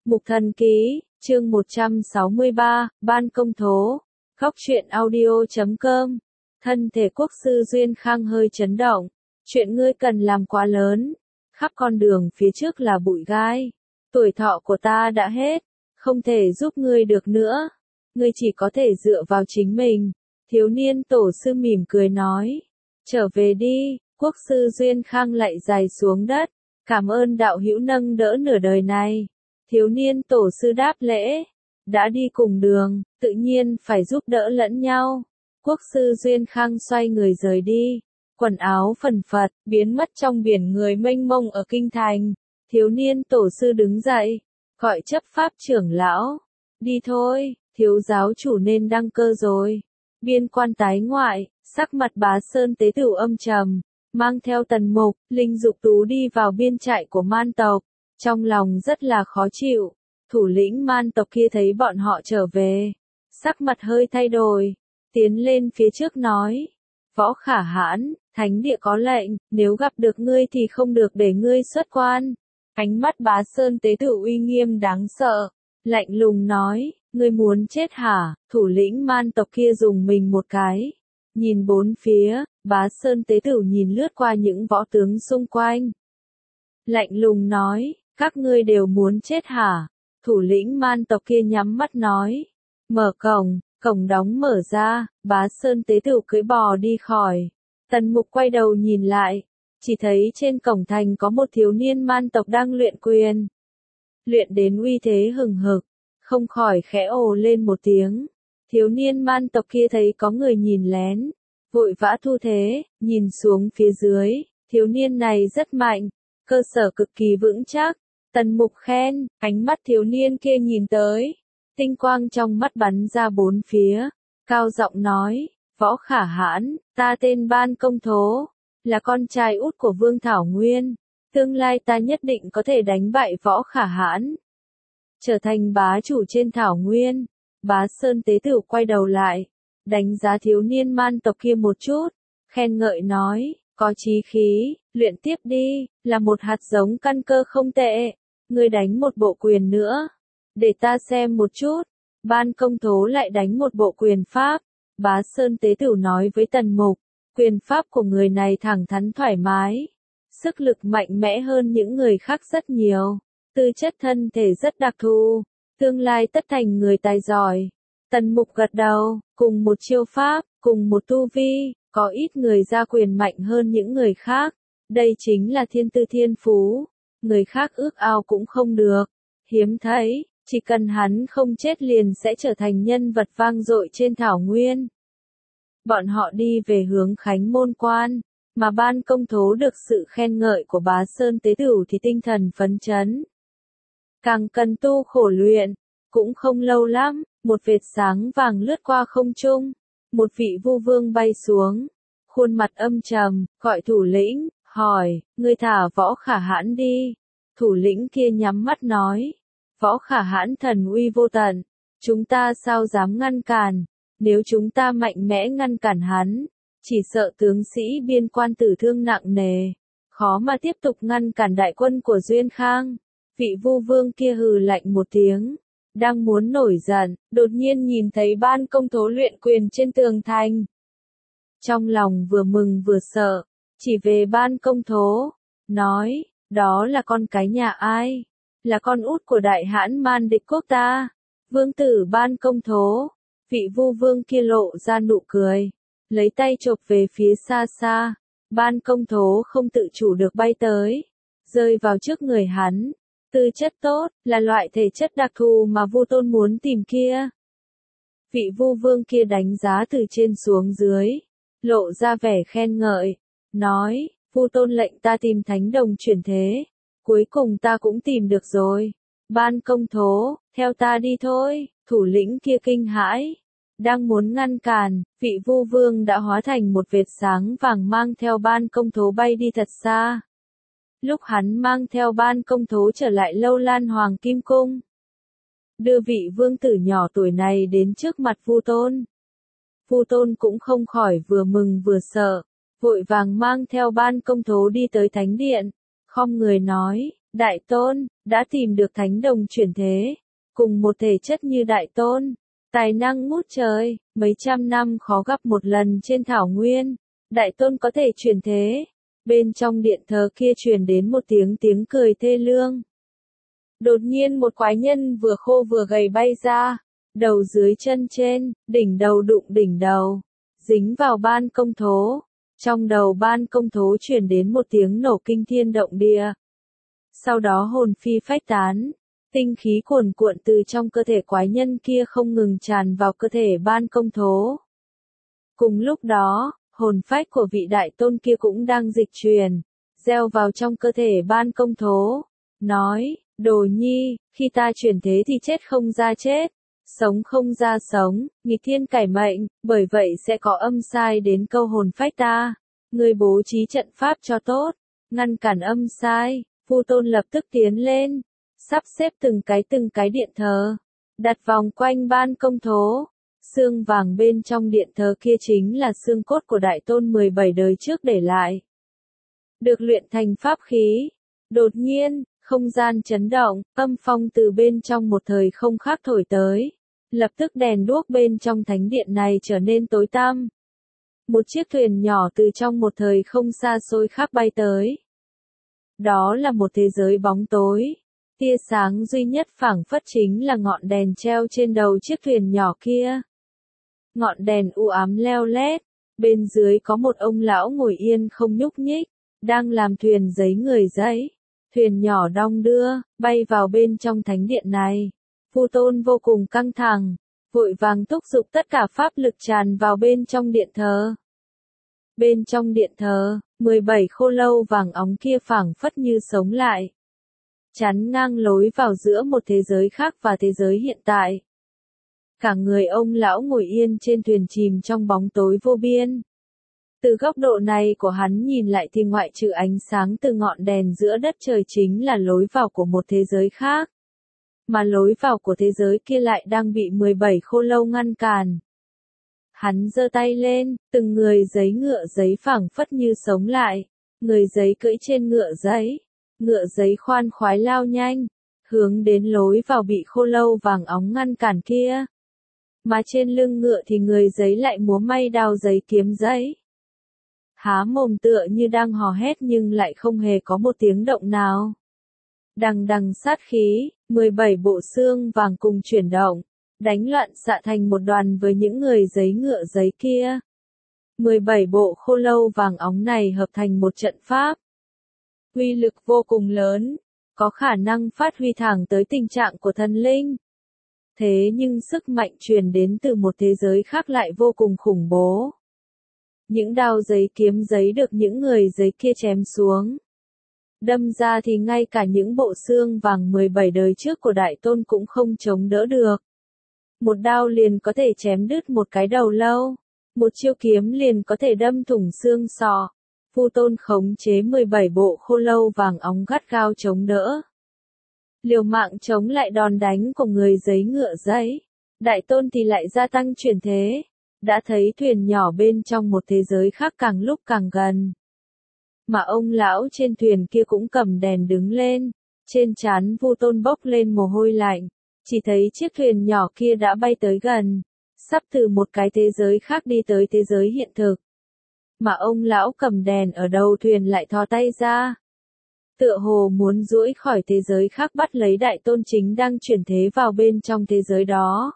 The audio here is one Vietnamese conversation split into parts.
Mục Thần Ký, chương 163, Ban Công Thố, Góc truyện audio.com. Thân thể quốc sư Duyên Khang hơi chấn động. Chuyện ngươi cần làm quá lớn. Khắp con đường phía trước là bụi gai. Tuổi thọ của ta đã hết. Không thể giúp ngươi được nữa. Ngươi chỉ có thể dựa vào chính mình. Thiếu niên tổ sư mỉm cười nói. Trở về đi. Quốc sư Duyên Khang lạy dài xuống đất. Cảm ơn đạo hữu nâng đỡ nửa đời này. Thiếu niên tổ sư đáp lễ. Đã đi cùng đường, tự nhiên phải giúp đỡ lẫn nhau. Quốc sư Duyên Khang xoay người rời đi. Quần áo phần phật, biến mất trong biển người mênh mông ở kinh thành. Thiếu niên tổ sư đứng dậy, gọi chấp pháp trưởng lão. Đi thôi, thiếu giáo chủ nên đăng cơ rồi. Biên quan tái ngoại, sắc mặt Bá Sơn tế tửu âm trầm, mang theo Tần Mục, Linh Dục Tú đi vào biên trại của man tộc. Trong lòng rất là khó chịu. Thủ lĩnh man tộc kia thấy bọn họ trở về, sắc mặt hơi thay đổi, tiến lên phía trước nói. Võ Khả Hãn, thánh địa có lệnh, nếu gặp được ngươi thì không được để ngươi xuất quan. Ánh mắt Bá Sơn tế tửu uy nghiêm đáng sợ, lạnh lùng nói, ngươi muốn chết hả? Thủ lĩnh man tộc kia dùng mình một cái, nhìn bốn phía, Bá Sơn tế tửu nhìn lướt qua những võ tướng xung quanh. Lạnh lùng nói, các ngươi đều muốn chết hả? Thủ lĩnh man tộc kia nhắm mắt nói. Mở cổng, cổng đóng mở ra, Bá Sơn tế tửu cưỡi bò đi khỏi. Tần Mục quay đầu nhìn lại, chỉ thấy trên cổng thành có một thiếu niên man tộc đang luyện quyền. Luyện đến uy thế hừng hực, không khỏi khẽ ồ lên một tiếng. Thiếu niên man tộc kia thấy có người nhìn lén, vội vã thu thế, nhìn xuống phía dưới, thiếu niên này rất mạnh, cơ sở cực kỳ vững chắc. Tần Mục khen, ánh mắt thiếu niên kia nhìn tới, tinh quang trong mắt bắn ra bốn phía, cao giọng nói, Võ Khả Hãn, ta tên Ban Công Thố, là con trai út của Vương Thảo Nguyên, tương lai ta nhất định có thể đánh bại Võ Khả Hãn, trở thành bá chủ trên Thảo Nguyên. Bá Sơn tế tửu quay đầu lại, đánh giá thiếu niên man tộc kia một chút, khen ngợi nói, có chí khí, luyện tiếp đi, là một hạt giống căn cơ không tệ. Ngươi đánh một bộ quyền nữa, để ta xem một chút. Ban Công Thố lại đánh một bộ quyền pháp. Bá Sơn tế tửu nói với Tần Mục, quyền pháp của người này thẳng thắn thoải mái, sức lực mạnh mẽ hơn những người khác rất nhiều, tư chất thân thể rất đặc thù, tương lai tất thành người tài giỏi. Tần Mục gật đầu, cùng một chiêu pháp, cùng một tu vi, có ít người ra quyền mạnh hơn những người khác, đây chính là thiên tư thiên phú. Người khác ước ao cũng không được, hiếm thấy, chỉ cần hắn không chết liền sẽ trở thành nhân vật vang dội trên Thảo Nguyên. Bọn họ đi về hướng Khánh Môn Quan, mà Ban Công Thố được sự khen ngợi của Bá Sơn tế tửu thì tinh thần phấn chấn. Càng cần tu khổ luyện, cũng không lâu lắm, một vệt sáng vàng lướt qua không trung, một vị vu vương bay xuống, khuôn mặt âm trầm, gọi thủ lĩnh. Hỏi, ngươi thả Võ Khả Hãn đi. Thủ lĩnh kia nhắm mắt nói, Võ Khả Hãn thần uy vô tận, chúng ta sao dám ngăn cản, nếu chúng ta mạnh mẽ ngăn cản hắn, chỉ sợ tướng sĩ biên quan tử thương nặng nề, khó mà tiếp tục ngăn cản đại quân của Duyên Khang. Vị vu vương kia hừ lạnh một tiếng, đang muốn nổi giận, đột nhiên nhìn thấy Ban Công Thố luyện quyền trên tường thành. Trong lòng vừa mừng vừa sợ. Chỉ về Ban Công Thố, nói, đó là con cái nhà ai? Là con út của đại hãn man địch quốc ta. Vương tử Ban Công Thố, vị vu vương kia lộ ra nụ cười, lấy tay chộp về phía xa xa. Ban Công Thố không tự chủ được bay tới, rơi vào trước người hắn. Tư chất tốt, là loại thể chất đặc thù mà Vu Tôn muốn tìm kia. Vị vu vương kia đánh giá từ trên xuống dưới, lộ ra vẻ khen ngợi. Nói, Vu Tôn lệnh ta tìm thánh đồng chuyển thế, cuối cùng ta cũng tìm được rồi. Ban Công Thố, theo ta đi thôi. Thủ lĩnh kia kinh hãi, đang muốn ngăn cản, vị vu vương đã hóa thành một vệt sáng vàng mang theo Ban Công Thố bay đi thật xa. Lúc hắn mang theo Ban Công Thố trở lại Lâu Lan Hoàng Kim Cung, đưa vị vương tử nhỏ tuổi này đến trước mặt Vu Tôn. Vu Tôn cũng không khỏi vừa mừng vừa sợ. Vội vàng mang theo Ban Công Thố đi tới thánh điện, khom người nói, Đại Tôn, đã tìm được thánh đồng chuyển thế, cùng một thể chất như Đại Tôn, tài năng ngút trời, mấy trăm năm khó gặp một lần trên thảo nguyên, Đại Tôn có thể chuyển thế. Bên trong điện thờ kia truyền đến một tiếng cười thê lương. Đột nhiên một quái nhân vừa khô vừa gầy bay ra, đầu dưới chân trên, đỉnh đầu đụng đỉnh đầu, dính vào ban công thố. Trong đầu ban công thố truyền đến một tiếng nổ kinh thiên động địa. Sau đó hồn phi phách tán, tinh khí cuồn cuộn từ trong cơ thể quái nhân kia không ngừng tràn vào cơ thể ban công thố. Cùng lúc đó, hồn phách của vị Đại Tôn kia cũng đang dịch chuyển, gieo vào trong cơ thể ban công thố, nói, Đồ Nhi, khi ta chuyển thế thì chết không ra chết, sống không ra sống, nghịch thiên cải mệnh, bởi vậy sẽ có âm sai đến câu hồn phách ta. Ngươi bố trí trận pháp cho tốt, ngăn cản âm sai. Vu Tôn lập tức tiến lên, sắp xếp từng cái điện thờ, đặt vòng quanh ban công thố. Xương vàng bên trong điện thờ kia chính là xương cốt của Đại Tôn 17 đời trước để lại. Được luyện thành pháp khí. Đột nhiên, không gian chấn động, âm phong từ bên trong một thời không khác thổi tới. Lập tức đèn đuốc bên trong thánh điện này trở nên tối tăm. Một chiếc thuyền nhỏ từ trong một thời không xa xôi khác bay tới. Đó là một thế giới bóng tối. Tia sáng duy nhất phảng phất chính là ngọn đèn treo trên đầu chiếc thuyền nhỏ kia. Ngọn đèn u ám leo lét, bên dưới có một ông lão ngồi yên không nhúc nhích, đang làm thuyền giấy người giấy. Thuyền nhỏ đong đưa, bay vào bên trong thánh điện này. Vu Tôn vô cùng căng thẳng, vội vàng thúc giục tất cả pháp lực tràn vào bên trong điện thờ. Bên trong điện thờ, 17 khô lâu vàng óng kia phảng phất như sống lại. Chắn ngang lối vào giữa một thế giới khác và thế giới hiện tại. Cả người ông lão ngồi yên trên thuyền chìm trong bóng tối vô biên. Từ góc độ này của hắn nhìn lại thì ngoại trừ ánh sáng từ ngọn đèn giữa đất trời chính là lối vào của một thế giới khác. Mà lối vào của thế giới kia lại đang bị 17 khô lâu ngăn cản. Hắn giơ tay lên, từng người giấy ngựa giấy phảng phất như sống lại. Người giấy cưỡi trên ngựa giấy khoan khoái lao nhanh, hướng đến lối vào bị khô lâu vàng óng ngăn cản kia. Mà trên lưng ngựa thì người giấy lại múa may đao giấy kiếm giấy. Há mồm tựa như đang hò hét nhưng lại không hề có một tiếng động nào. Đằng đằng sát khí, 17 bộ xương vàng cùng chuyển động, đánh loạn xạ thành một đoàn với những người giấy ngựa giấy kia. 17 bộ khô lâu vàng óng này hợp thành một trận pháp. Uy lực vô cùng lớn, có khả năng phát huy thẳng tới tình trạng của thần linh. Thế nhưng sức mạnh truyền đến từ một thế giới khác lại vô cùng khủng bố. Những đao giấy kiếm giấy được những người giấy kia chém xuống. Đâm ra thì ngay cả những bộ xương vàng 17 đời trước của Đại Tôn cũng không chống đỡ được. Một đao liền có thể chém đứt một cái đầu lâu. Một chiêu kiếm liền có thể đâm thủng xương sọ. Vu Tôn khống chế 17 bộ khô lâu vàng óng gắt gao chống đỡ. Liều mạng chống lại đòn đánh của người giấy ngựa giấy. Đại Tôn thì lại gia tăng chuyển thế. Đã thấy thuyền nhỏ bên trong một thế giới khác càng lúc càng gần. Mà ông lão trên thuyền kia cũng cầm đèn đứng lên. Trên trán Vu Tôn bốc lên mồ hôi lạnh. Chỉ thấy chiếc thuyền nhỏ kia đã bay tới gần. Sắp từ một cái thế giới khác đi tới thế giới hiện thực. Mà ông lão cầm đèn ở đầu thuyền lại thò tay ra. Tựa hồ muốn duỗi khỏi thế giới khác bắt lấy Đại Tôn chính đang chuyển thế vào bên trong thế giới đó.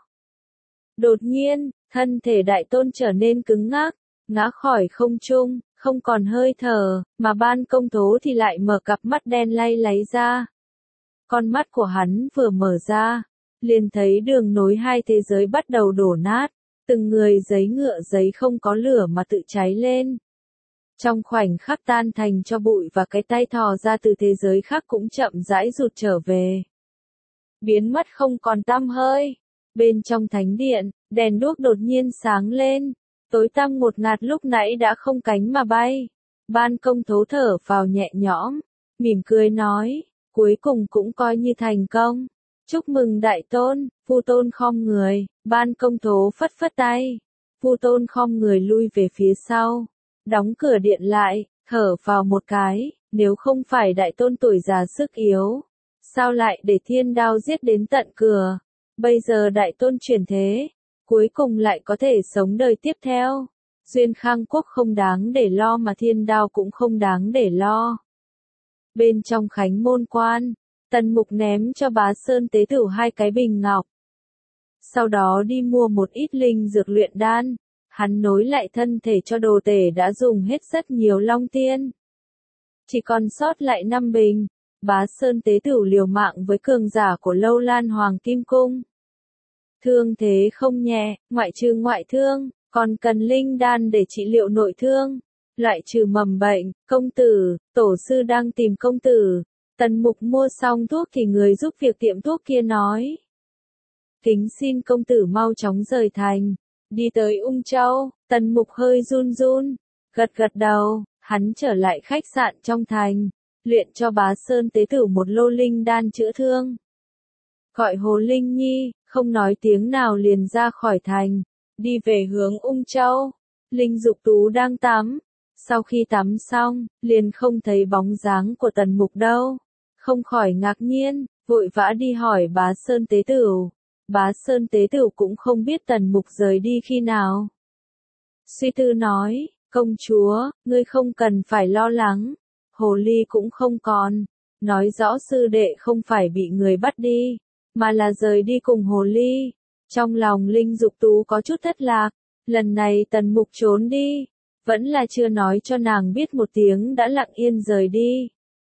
Đột nhiên, thân thể Đại Tôn trở nên cứng ngắc, ngã khỏi không trung, không còn hơi thở, mà ban công thố thì lại mở cặp mắt đen lay láy ra. Con mắt của hắn vừa mở ra, liền thấy đường nối hai thế giới bắt đầu đổ nát, từng người giấy ngựa giấy không có lửa mà tự cháy lên. Trong khoảnh khắc tan thành cho bụi và cái tay thò ra từ thế giới khác cũng chậm rãi rụt trở về. Biến mất không còn tăm hơi. Bên trong thánh điện, đèn đuốc đột nhiên sáng lên. Tối tăm ngột ngạt lúc nãy đã không cánh mà bay. Ban công thố thở vào nhẹ nhõm, mỉm cười nói, cuối cùng cũng coi như thành công. Chúc mừng Đại Tôn. Vu Tôn khom người, ban công thố phất phất tay. Vu Tôn khom người lui về phía sau. Đóng cửa điện lại, thở vào một cái, Nếu không phải đại tôn tuổi già sức yếu, sao lại để thiên đao giết đến tận cửa? Bây giờ đại tôn chuyển thế, cuối cùng lại có thể sống đời tiếp theo. Duyên Khang Quốc không đáng để lo mà thiên đao cũng không đáng để lo. Bên trong Khánh Môn Quan, Tần Mục ném cho Bá Sơn Tế Tửu 2 cái bình ngọc. Sau đó đi mua một ít linh dược luyện đan, hắn nối lại thân thể cho đồ tể đã dùng hết rất nhiều long tiên. Chỉ còn sót lại 5 bình, Bá Sơn Tế Tửu liều mạng với cường giả của Lâu Lan Hoàng Kim Cung. Thương thế không nhẹ, ngoại trừ ngoại thương, còn cần linh đan để trị liệu nội thương, loại trừ mầm bệnh. Công tử, tổ sư đang tìm công tử. Tần Mục mua xong thuốc thì người giúp việc tiệm thuốc kia nói. Kính xin công tử mau chóng rời thành, đi tới Ung Châu. Tần Mục hơi run run, gật gật đầu, hắn trở lại khách sạn trong thành, luyện cho Bá Sơn Tế Tửu một lô linh đan chữa thương. Gọi Hồ Linh Nhi, không nói tiếng nào liền ra khỏi thành, đi về hướng Ung Châu. Linh Dục Tú đang tắm, sau khi tắm xong, liền không thấy bóng dáng của Tần Mục đâu, không khỏi ngạc nhiên, vội vã đi hỏi Bá Sơn Tế Tửu. Bá Sơn Tế Tửu cũng không biết Tần Mục rời đi khi nào. Suy tư nói, công chúa, ngươi không cần phải lo lắng, Hồ Ly cũng không còn, nói rõ sư đệ không phải bị người bắt đi, mà là rời đi cùng Hồ Ly. Trong lòng Linh Dục Tú có chút thất lạc, lần này Tần Mục trốn đi, vẫn là chưa nói cho nàng biết một tiếng đã lặng yên rời đi.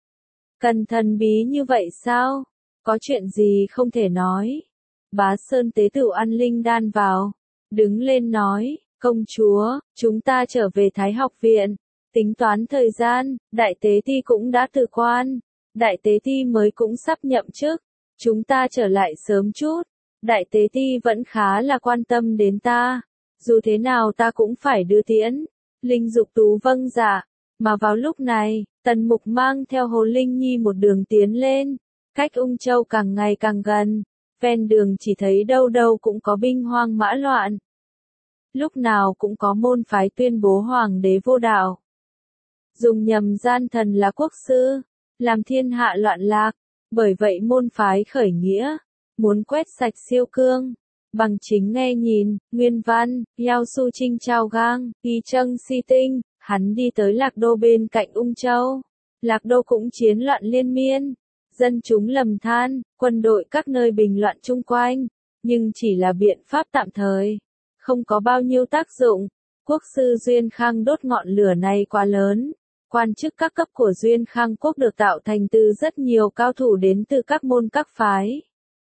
Cần thần bí như vậy sao? Có chuyện gì không thể nói? Bá Sơn Tế Tửu ăn linh đan vào, đứng lên nói, công chúa, chúng ta trở về Thái Học Viện, tính toán thời gian, Đại Tế Ti cũng đã từ quan, Đại Tế Ti mới cũng sắp nhậm chức, chúng ta trở lại sớm chút, Đại Tế Ti vẫn khá là quan tâm đến ta, dù thế nào ta cũng phải đưa tiễn. Linh Dục Tú vâng dạ, mà vào lúc này, Tần Mục mang theo Hồ Linh Nhi một đường tiến lên, cách Ung Châu càng ngày càng gần, ven đường chỉ thấy đâu đâu cũng có binh hoang mã loạn. Lúc nào cũng có môn phái tuyên bố hoàng đế vô đạo. Dùng nhầm gian thần là quốc sư, làm thiên hạ loạn lạc, bởi vậy môn phái khởi nghĩa, muốn quét sạch siêu cương. Bằng chính nghe nhìn, nguyên văn, Yao Su Trinh Chao Gang, Y Trâng Si Tinh, hắn đi tới Lạc Đô bên cạnh Ung Châu. Lạc Đô cũng chiến loạn liên miên, dân chúng lầm than, quân đội các nơi bình loạn chung quanh, nhưng chỉ là biện pháp tạm thời, không có bao nhiêu tác dụng. Quốc sư Duyên Khang đốt ngọn lửa này quá lớn, quan chức các cấp của Duyên Khang Quốc được tạo thành từ rất nhiều cao thủ đến từ các môn các phái.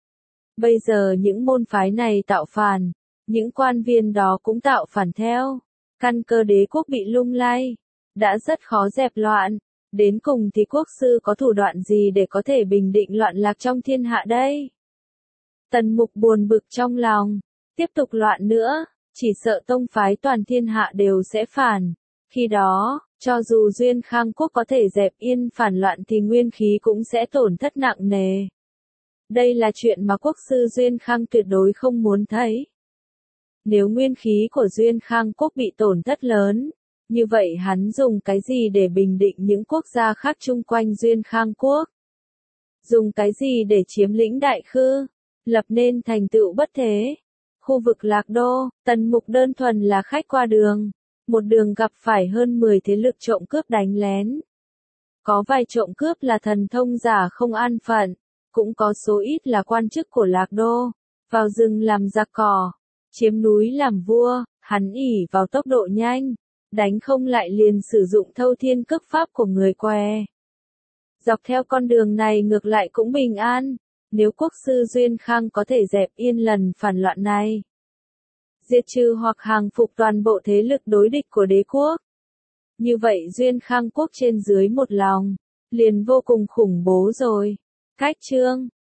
Bây giờ những môn phái này tạo phản, những quan viên đó cũng tạo phản theo. Căn cơ đế quốc bị lung lay, đã rất khó dẹp loạn. Đến cùng thì quốc sư có thủ đoạn gì để có thể bình định loạn lạc trong thiên hạ đây? Tần Mục buồn bực trong lòng, tiếp tục loạn nữa, chỉ sợ tông phái toàn thiên hạ đều sẽ phản. Khi đó, cho dù Duyên Khang Quốc có thể dẹp yên phản loạn thì nguyên khí cũng sẽ tổn thất nặng nề. Đây là chuyện mà quốc sư Duyên Khang tuyệt đối không muốn thấy. Nếu nguyên khí của Duyên Khang Quốc bị tổn thất lớn, như vậy hắn dùng cái gì để bình định những quốc gia khác chung quanh Duyên Khang Quốc? Dùng cái gì để chiếm lĩnh Đại Khư, lập nên thành tựu bất thế? Khu vực Lạc Đô, Tần Mục đơn thuần là khách qua đường, một đường gặp phải hơn 10 thế lực trộm cướp đánh lén. Có vài trộm cướp là thần thông giả không an phận, cũng có số ít là quan chức của Lạc Đô, vào rừng làm giặc cỏ, chiếm núi làm vua. Hắn ỷ vào tốc độ nhanh, đánh không lại liền sử dụng thâu thiên cước pháp của người què. Dọc theo con đường này ngược lại cũng bình an, nếu quốc sư Duyên Khang có thể dẹp yên lần phản loạn này, diệt trừ hoặc hàng phục toàn bộ thế lực đối địch của đế quốc. Như vậy Duyên Khang Quốc trên dưới một lòng, liền vô cùng khủng bố rồi. Cách chương